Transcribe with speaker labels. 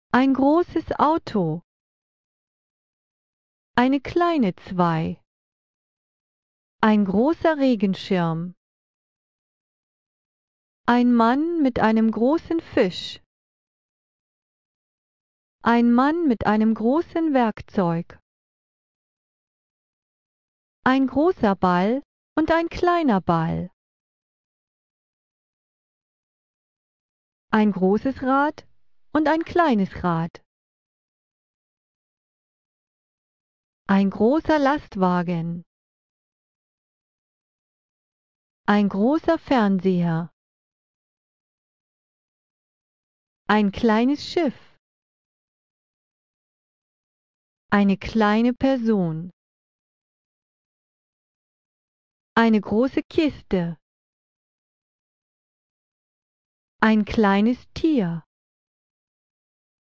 Speaker 1: Ein großes Auto. Eine kleine 2. Ein großer Regenschirm. Ein Mann mit einem großen Fisch. Ein Mann mit einem großen Werkzeug. Ein großer Ball und ein kleiner Ball. Ein großes Rad und ein kleines Rad. Ein großer Lastwagen. Ein großer Fernseher. Ein kleines Schiff. Eine kleine Person. Eine große Kiste. Ein kleines Tier.